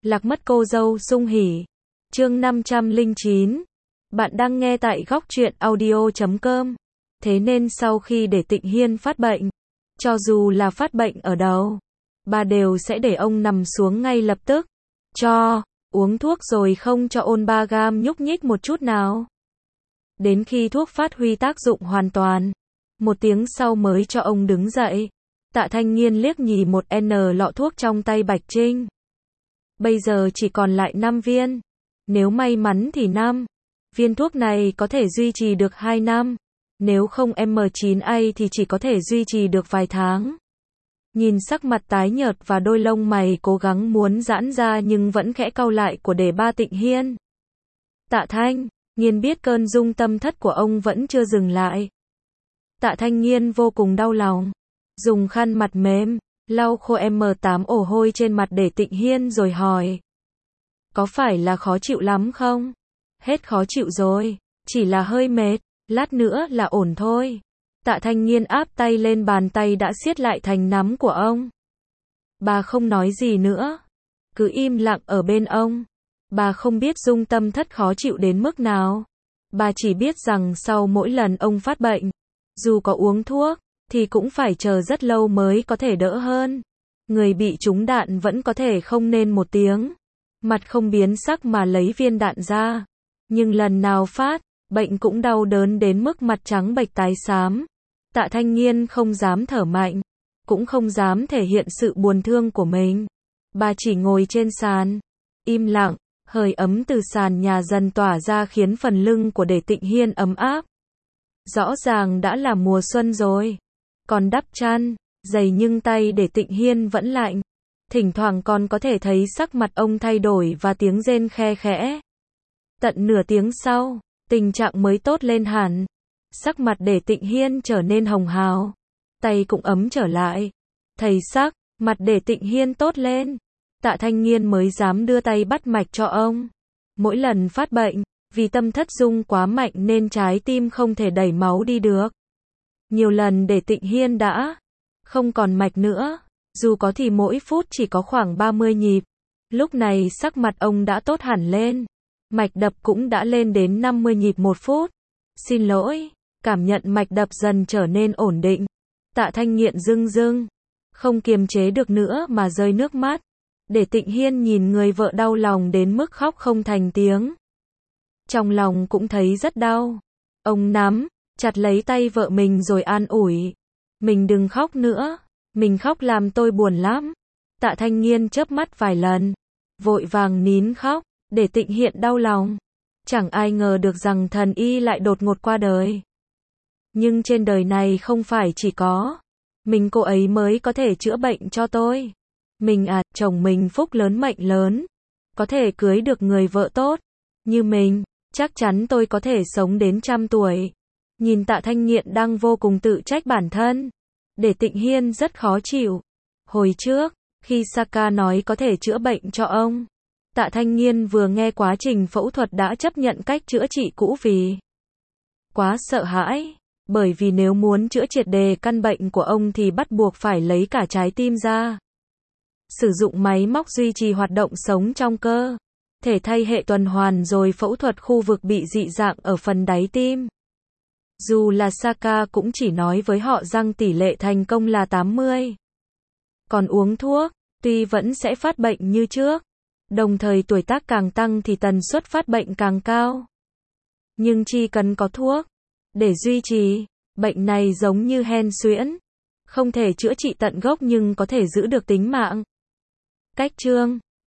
Lạc mất cô dâu sung hỉ. Chương 509. Bạn đang nghe tại góc truyện audio.com. Thế nên sau khi để Tịnh Hiên phát bệnh, cho dù là phát bệnh ở đâu, bà đều sẽ để ông nằm xuống ngay lập tức, cho uống thuốc rồi không cho ôn ba gam nhúc nhích một chút nào. Đến khi thuốc phát huy tác dụng hoàn toàn, một tiếng sau mới cho ông đứng dậy. Tạ Thanh Nghiên liếc nhìn một lọ thuốc trong tay Bạch Trinh. Bây giờ chỉ còn lại 5 viên. Nếu may mắn thì 5 viên thuốc này có thể duy trì được 2 năm. Nếu không M9A thì chỉ có thể duy trì được vài tháng. Nhìn sắc mặt tái nhợt và đôi lông mày cố gắng muốn giãn ra nhưng vẫn khẽ cau lại của đề ba Tịnh Hiên. Tạ Thanh Nghiên biết cơn rung tâm thất của ông vẫn chưa dừng lại. Tạ Thanh Nghiên vô cùng đau lòng. Dùng khăn mặt mềm, lau khô M8 ổ hôi trên mặt để Tịnh Hiên rồi hỏi. Có phải là khó chịu lắm không? Hết khó chịu rồi, chỉ là hơi mệt, lát nữa là ổn thôi. Tạ Thanh Nghiên áp tay lên bàn tay đã siết lại thành nắm của ông. Bà không nói gì nữa, cứ im lặng ở bên ông. Bà không biết rung tâm thất khó chịu đến mức nào. Bà chỉ biết rằng sau mỗi lần ông phát bệnh, dù có uống thuốc, thì cũng phải chờ rất lâu mới có thể đỡ hơn. Người bị trúng đạn vẫn có thể không nên một tiếng, mặt không biến sắc mà lấy viên đạn ra. Nhưng lần nào phát, bệnh cũng đau đớn đến mức mặt trắng bệch tái xám. Tạ Thanh Nghiên không dám thở mạnh, cũng không dám thể hiện sự buồn thương của mình. Bà chỉ ngồi trên sàn, im lặng, hơi ấm từ sàn nhà dần tỏa ra khiến phần lưng của Đề Tịnh Hiên ấm áp. Rõ ràng đã là mùa xuân rồi, còn đắp chăn, dày nhưng tay Đề Tịnh Hiên vẫn lạnh. Thỉnh thoảng còn có thể thấy sắc mặt ông thay đổi và tiếng rên khe khẽ. Tận nửa tiếng sau, tình trạng mới tốt lên hẳn. Sắc mặt Đề Tịnh Hiên trở nên hồng hào, tay cũng ấm trở lại. Thấy sắc mặt Đề Tịnh Hiên tốt lên, Tạ Thanh Nghiên mới dám đưa tay bắt mạch cho ông. Mỗi lần phát bệnh, vì tâm thất rung quá mạnh nên trái tim không thể đẩy máu đi được. Nhiều lần Đề Tịnh Hiên đã không còn mạch nữa, dù có thì mỗi phút chỉ có khoảng 30 nhịp. Lúc này sắc mặt ông đã tốt hẳn lên, mạch đập cũng đã lên đến 50 nhịp một phút. Xin lỗi, cảm nhận mạch đập dần trở nên ổn định. Tạ Thanh Nghiện rưng rưng, không kiềm chế được nữa mà rơi nước mắt. Để Tịnh Hiên nhìn người vợ đau lòng đến mức khóc không thành tiếng. Trong lòng cũng thấy rất đau. Ông nắm chặt lấy tay vợ mình rồi an ủi. Mình đừng khóc nữa, mình khóc làm tôi buồn lắm. Tạ Thanh Nghiên chớp mắt vài lần, vội vàng nín khóc, để Tịnh Hiên đau lòng. Chẳng ai ngờ được rằng thần y lại đột ngột qua đời. Nhưng trên đời này không phải chỉ có mình cô ấy mới có thể chữa bệnh cho tôi. Mình chồng mình phúc lớn mệnh lớn, có thể cưới được người vợ tốt như mình, chắc chắn tôi có thể sống đến 100 tuổi. Nhìn Tạ Thanh Nghiện đang vô cùng tự trách bản thân, để Tịnh Hiên rất khó chịu. Hồi trước, khi Saka nói có thể chữa bệnh cho ông, Tạ Thanh Nghiên vừa nghe quá trình phẫu thuật đã chấp nhận cách chữa trị cũ vì quá sợ hãi. Bởi vì nếu muốn chữa triệt đề căn bệnh của ông thì bắt buộc phải lấy cả trái tim ra. Sử dụng máy móc duy trì hoạt động sống trong cơ thể, thay hệ tuần hoàn rồi phẫu thuật khu vực bị dị dạng ở phần đáy tim. Dù là Saka cũng chỉ nói với họ rằng tỷ lệ thành công là 80. Còn uống thuốc, tuy vẫn sẽ phát bệnh như trước, đồng thời tuổi tác càng tăng thì tần suất phát bệnh càng cao. Nhưng chỉ cần có thuốc để duy trì, bệnh này giống như hen suyễn, không thể chữa trị tận gốc nhưng có thể giữ được tính mạng. Cách chương